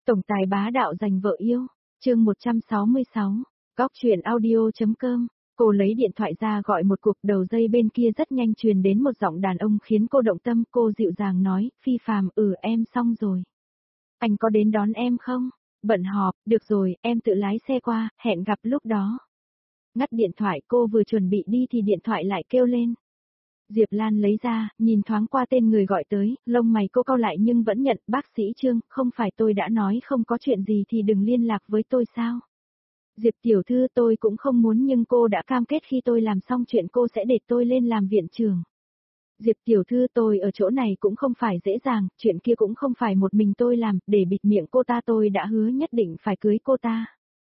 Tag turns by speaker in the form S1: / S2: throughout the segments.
S1: Tổng tài bá đạo giành vợ yêu, chương 166, Góc truyện audio.com. Cô lấy điện thoại ra gọi một cuộc, đầu dây bên kia rất nhanh truyền đến một giọng đàn ông khiến cô động tâm. Cô dịu dàng nói, Phi Phàm, em xong rồi. Anh có đến đón em không? Bận họp, được rồi, em tự lái xe qua, hẹn gặp lúc đó. Ngắt điện thoại, cô vừa chuẩn bị đi thì điện thoại lại kêu lên. Diệp Lan lấy ra, nhìn thoáng qua tên người gọi tới, lông mày cô cau lại nhưng vẫn nhận. Bác sĩ Trương, không phải tôi đã nói không có chuyện gì thì đừng liên lạc với tôi sao? Diệp tiểu thư, tôi cũng không muốn nhưng cô đã cam kết khi tôi làm xong chuyện cô sẽ để tôi lên làm viện trưởng. Diệp tiểu thư, tôi ở chỗ này cũng không phải dễ dàng, chuyện kia cũng không phải một mình tôi làm, để bịt miệng cô ta tôi đã hứa nhất định phải cưới cô ta.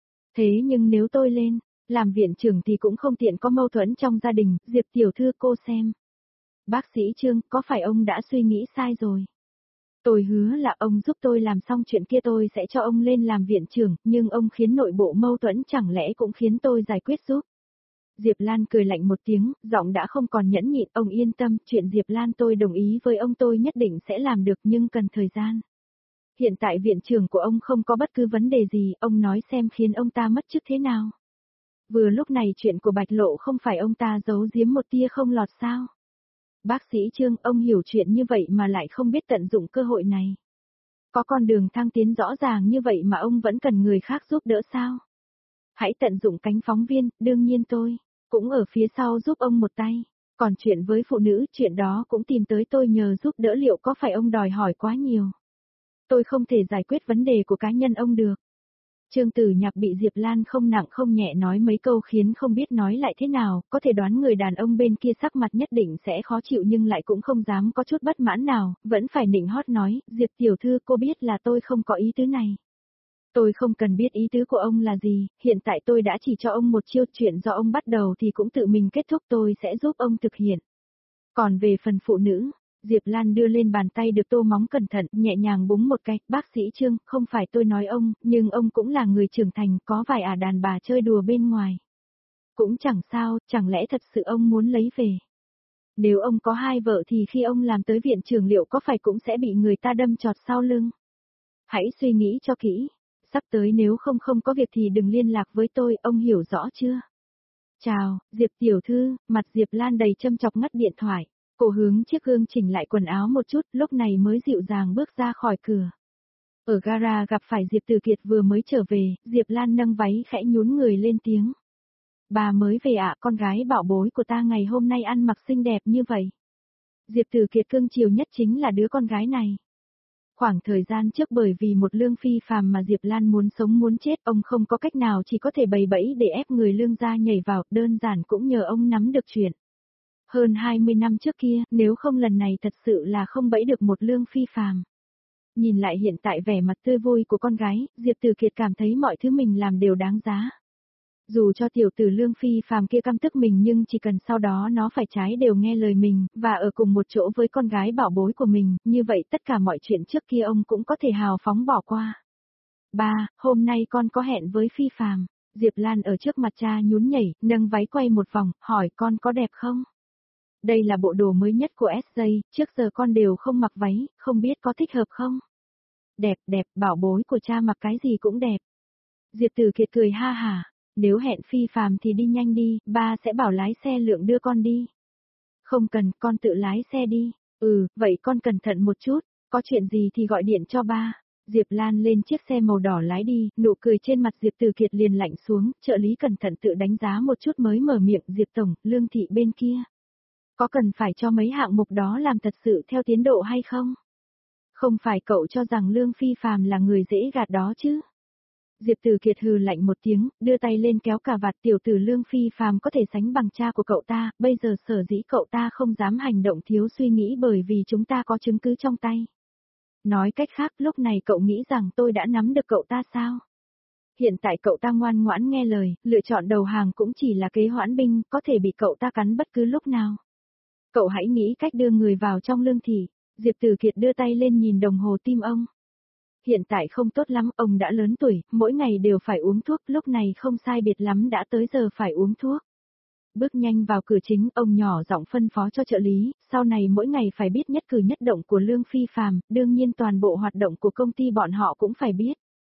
S1: Thế nhưng nếu tôi lên làm viện trưởng thì cũng không tiện, có mâu thuẫn trong gia đình. Diệp tiểu thư, cô xem. Bác sĩ Trương, có phải ông đã suy nghĩ sai rồi? Tôi hứa là ông giúp tôi làm xong chuyện kia tôi sẽ cho ông lên làm viện trưởng, nhưng ông khiến nội bộ mâu thuẫn, chẳng lẽ cũng khiến tôi giải quyết giúp? Diệp Lan cười lạnh một tiếng, giọng đã không còn nhẫn nhịn. Ông yên tâm, chuyện Diệp Lan tôi đồng ý với ông, tôi nhất định sẽ làm được, nhưng cần thời gian. Hiện tại viện trưởng của ông không có bất cứ vấn đề gì, ông nói xem khiến ông ta mất chức thế nào? Vừa lúc này chuyện của Bạch Lộ không phải ông ta giấu giếm một tia không lọt sao? Bác sĩ Trương, ông hiểu chuyện như vậy mà lại không biết tận dụng cơ hội này. Có con đường thăng tiến rõ ràng như vậy mà ông vẫn cần người khác giúp đỡ sao? Hãy tận dụng cánh phóng viên, đương nhiên tôi cũng ở phía sau giúp ông một tay. Còn chuyện với phụ nữ, chuyện đó cũng tìm tới tôi nhờ giúp đỡ, liệu có phải ông đòi hỏi quá nhiều? Tôi không thể giải quyết vấn đề của cá nhân ông được. Trương Tử Nhạc bị Diệp Lan không nặng không nhẹ nói mấy câu khiến không biết nói lại thế nào, có thể đoán người đàn ông bên kia sắc mặt nhất định sẽ khó chịu nhưng lại cũng không dám có chút bất mãn nào, vẫn phải nịnh hót nói, Diệp tiểu thư, cô biết là tôi không có ý tứ này. Tôi không cần biết ý tứ của ông là gì, hiện tại tôi đã chỉ cho ông một chiêu, chuyện do ông bắt đầu thì cũng tự mình kết thúc, tôi sẽ giúp ông thực hiện. Còn về phần phụ nữ, Diệp Lan đưa lên bàn tay được tô móng cẩn thận, nhẹ nhàng búng một cái. Bác sĩ Trương, không phải tôi nói ông, nhưng ông cũng là người trưởng thành, có vài đàn bà chơi đùa bên ngoài. Cũng chẳng sao, chẳng lẽ thật sự ông muốn lấy về? Nếu ông có hai vợ thì khi ông làm tới viện trưởng liệu có phải cũng sẽ bị người ta đâm chọt sau lưng? Hãy suy nghĩ cho kỹ, sắp tới nếu không có việc thì đừng liên lạc với tôi, ông hiểu rõ chưa? Chào, Diệp tiểu thư, mặt Diệp Lan đầy châm chọc ngắt điện thoại. Cô hướng chiếc gương chỉnh lại quần áo một chút, lúc này mới dịu dàng bước ra khỏi cửa. Ở gara gặp phải Diệp Từ Kiệt vừa mới trở về, Diệp Lan nâng váy khẽ nhún người lên tiếng. Bà mới về ạ, con gái bảo bối của ta ngày hôm nay ăn mặc xinh đẹp như vậy. Diệp Từ Kiệt cưng chiều nhất chính là đứa con gái này. Khoảng thời gian trước bởi vì một Lương Phi Phàm mà Diệp Lan muốn sống muốn chết, ông không có cách nào chỉ có thể bày bẫy để ép người Lương gia nhảy vào, đơn giản cũng nhờ ông nắm được chuyện. Hơn 20 năm trước kia, nếu không lần này thật sự là không bẫy được một Lương Phi Phàm. Nhìn lại hiện tại vẻ mặt tươi vui của con gái, Diệp Từ Kiệt cảm thấy mọi thứ mình làm đều đáng giá. Dù cho tiểu tử Lương Phi Phàm kia căm tức mình nhưng chỉ cần sau đó nó phải trái đều nghe lời mình, và ở cùng một chỗ với con gái bảo bối của mình, như vậy tất cả mọi chuyện trước kia ông cũng có thể hào phóng bỏ qua. Ba, hôm nay con có hẹn với Phi Phàm. Diệp Lan ở trước mặt cha nhún nhảy, nâng váy quay một vòng, hỏi con có đẹp không? Đây là bộ đồ mới nhất của SJ, trước giờ con đều không mặc váy, không biết có thích hợp không? Đẹp, đẹp, bảo bối của cha mặc cái gì cũng đẹp. Diệp Từ Kiệt cười ha hả, nếu hẹn Phi Phàm thì đi nhanh đi, ba sẽ bảo lái xe Lượng đưa con đi. Không cần, con tự lái xe đi. Vậy con cẩn thận một chút, có chuyện gì thì gọi điện cho ba. Diệp Lan lên chiếc xe màu đỏ lái đi, nụ cười trên mặt Diệp Từ Kiệt liền lạnh xuống, trợ lý cẩn thận tự đánh giá một chút mới mở miệng. Diệp tổng, Lương thị bên kia. Có cần phải cho mấy hạng mục đó làm thật sự theo tiến độ hay không? Không phải cậu cho rằng Lương Phi Phàm là người dễ gạt đó chứ? Diệp Từ Kiệt hừ lạnh một tiếng, đưa tay lên kéo cà vạt. Tiểu tử Lương Phi Phàm có thể sánh bằng cha của cậu ta, bây giờ sở dĩ cậu ta không dám hành động thiếu suy nghĩ bởi vì chúng ta có chứng cứ trong tay. Nói cách khác, lúc này cậu nghĩ rằng tôi đã nắm được cậu ta sao? Hiện tại cậu ta ngoan ngoãn nghe lời, lựa chọn đầu hàng cũng chỉ là kế hoãn binh, có thể bị cậu ta cắn bất cứ lúc nào. Cậu hãy nghĩ cách đưa người vào trong Lương thị. Diệp Từ Kiệt đưa tay lên nhìn đồng hồ tim ông. Hiện tại không tốt lắm, ông đã lớn tuổi, mỗi ngày đều phải uống thuốc, lúc này không sai biệt lắm đã tới giờ phải uống thuốc. Bước nhanh vào cửa chính, ông nhỏ giọng phân phó cho trợ lý, sau này mỗi ngày phải biết nhất cử nhất động của Lương Phi Phàm, đương nhiên toàn bộ hoạt động của công ty bọn họ cũng phải biết.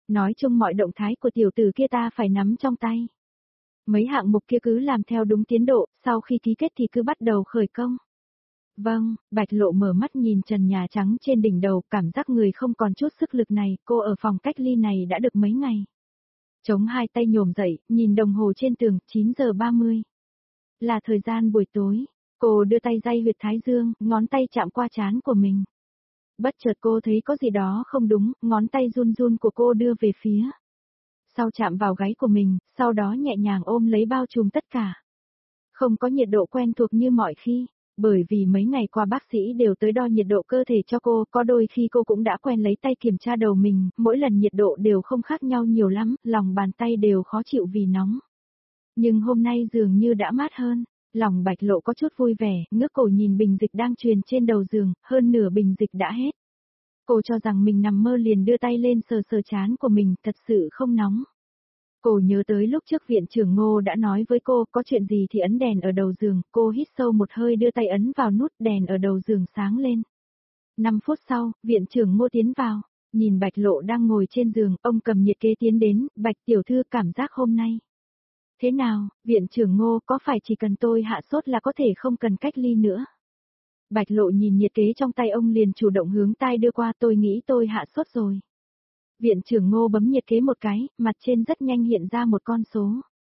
S1: Nói chung mọi động thái của tiểu tử kia ta phải nắm trong tay. Mấy hạng mục kia cứ làm theo đúng tiến độ, sau khi ký kết thì cứ bắt đầu khởi công. Vâng, Bạch Lộ mở mắt nhìn trần nhà trắng trên đỉnh đầu, cảm giác người không còn chút sức lực này, cô ở phòng cách ly này đã được mấy ngày. Chống hai tay nhổm dậy, nhìn đồng hồ trên tường, 9 giờ 30. Là thời gian buổi tối, cô đưa tay day huyệt thái dương, ngón tay chạm qua trán của mình. Bất chợt cô thấy có gì đó không đúng, ngón tay run run của cô đưa về phía. Sau chạm vào gáy của mình, sau đó nhẹ nhàng ôm lấy bao trùm tất cả. Không có nhiệt độ quen thuộc như mọi khi, bởi vì mấy ngày qua bác sĩ đều tới đo nhiệt độ cơ thể cho cô, có đôi khi cô cũng đã quen lấy tay kiểm tra đầu mình, mỗi lần nhiệt độ đều không khác nhau nhiều lắm, lòng bàn tay đều khó chịu vì nóng. Nhưng hôm nay dường như đã mát hơn, lòng Bạch Lộ có chút vui vẻ, ngước cổ nhìn bình dịch đang truyền trên đầu giường, hơn nửa bình dịch đã hết. Cô cho rằng mình nằm mơ liền đưa tay lên sờ sờ trán của mình, thật sự không nóng. Cô nhớ tới lúc trước viện trưởng Ngô đã nói với cô có chuyện gì thì ấn đèn ở đầu giường, cô hít sâu một hơi đưa tay ấn vào nút đèn ở đầu giường sáng lên. 5 phút sau, viện trưởng Ngô tiến vào, nhìn Bạch Lộ đang ngồi trên giường, ông cầm nhiệt kế tiến đến, Bạch tiểu thư cảm giác hôm nay. Thế nào, viện trưởng Ngô có phải chỉ cần tôi hạ sốt là có thể không cần cách ly nữa? Bạch Lộ nhìn nhiệt kế trong tay ông liền chủ động hướng tai đưa qua, tôi nghĩ tôi hạ sốt rồi. Viện trưởng Ngô bấm nhiệt kế một cái, mặt trên rất nhanh hiện ra một con số.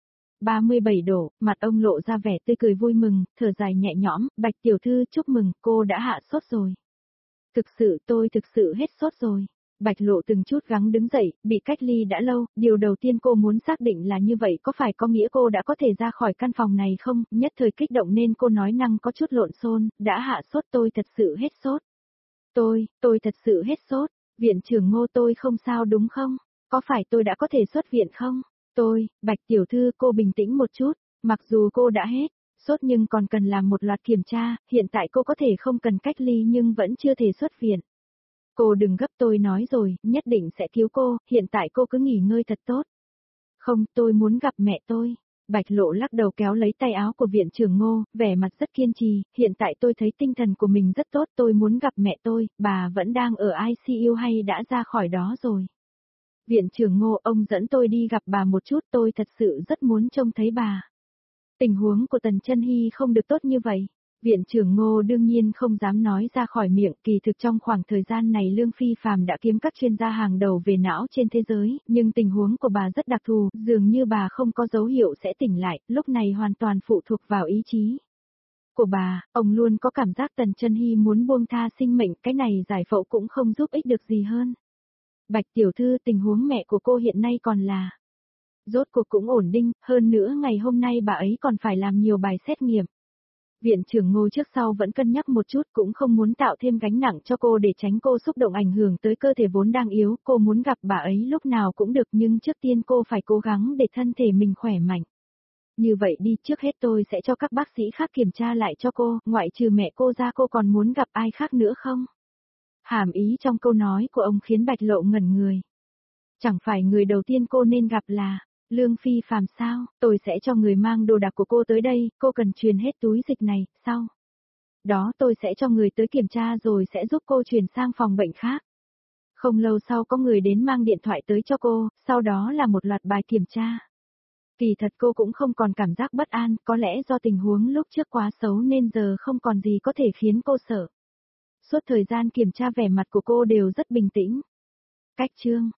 S1: 37 độ, mặt ông lộ ra vẻ tươi cười vui mừng, thở dài nhẹ nhõm, Bạch tiểu thư chúc mừng, cô đã hạ sốt rồi. Tôi thực sự hết sốt rồi. Bạch Lộ từng chút gắng đứng dậy, bị cách ly đã lâu, điều đầu tiên cô muốn xác định là như vậy có phải có nghĩa cô đã có thể ra khỏi căn phòng này không, nhất thời kích động nên cô nói năng có chút lộn xộn, đã hạ sốt tôi thật sự hết sốt. Tôi thật sự hết sốt, viện trưởng Ngô tôi không sao đúng không, có phải tôi đã có thể xuất viện không? Bạch tiểu thư cô bình tĩnh một chút, mặc dù cô đã hết sốt nhưng còn cần làm một loạt kiểm tra, hiện tại cô có thể không cần cách ly nhưng vẫn chưa thể xuất viện. Cô đừng gấp tôi nói rồi, nhất định sẽ cứu cô, hiện tại cô cứ nghỉ ngơi thật tốt. Không, tôi muốn gặp mẹ tôi. Bạch Lộ lắc đầu kéo lấy tay áo của viện trưởng Ngô, vẻ mặt rất kiên trì, hiện tại tôi thấy tinh thần của mình rất tốt, tôi muốn gặp mẹ tôi, bà vẫn đang ở ICU hay đã ra khỏi đó rồi. Viện trưởng Ngô ông dẫn tôi đi gặp bà một chút, tôi thật sự rất muốn trông thấy bà. Tình huống của Tần Chân Hy không được tốt như vậy. Viện trưởng Ngô đương nhiên không dám nói ra khỏi miệng, kỳ thực trong khoảng thời gian này Lương Phi Phàm đã kiếm các chuyên gia hàng đầu về não trên thế giới, nhưng tình huống của bà rất đặc thù, dường như bà không có dấu hiệu sẽ tỉnh lại, lúc này hoàn toàn phụ thuộc vào ý chí của bà, ông luôn có cảm giác Tần Chân Hy muốn buông tha sinh mệnh, cái này giải phẫu cũng không giúp ích được gì hơn. Bạch tiểu thư, tình huống mẹ của cô hiện nay còn là rốt cuộc cũng ổn định, hơn nữa ngày hôm nay bà ấy còn phải làm nhiều bài xét nghiệm. Viện trưởng Ngô trước sau vẫn cân nhắc một chút, cũng không muốn tạo thêm gánh nặng cho cô để tránh cô xúc động ảnh hưởng tới cơ thể vốn đang yếu, cô muốn gặp bà ấy lúc nào cũng được nhưng trước tiên cô phải cố gắng để thân thể mình khỏe mạnh. Như vậy đi, trước hết tôi sẽ cho các bác sĩ khác kiểm tra lại cho cô, ngoại trừ mẹ cô ra cô còn muốn gặp ai khác nữa không? Hàm ý trong câu nói của ông khiến Bạch Lộ ngẩn người. Chẳng phải người đầu tiên cô nên gặp là Lương Phi Phàm sao, tôi sẽ cho người mang đồ đạc của cô tới đây, cô cần truyền hết túi dịch này, sau đó tôi sẽ cho người tới kiểm tra rồi sẽ giúp cô chuyển sang phòng bệnh khác. Không lâu sau có người đến mang điện thoại tới cho cô, sau đó là một loạt bài kiểm tra. Kỳ thật cô cũng không còn cảm giác bất an, có lẽ do tình huống lúc trước quá xấu nên giờ không còn gì có thể khiến cô sợ. Suốt thời gian kiểm tra vẻ mặt của cô đều rất bình tĩnh. Cách chương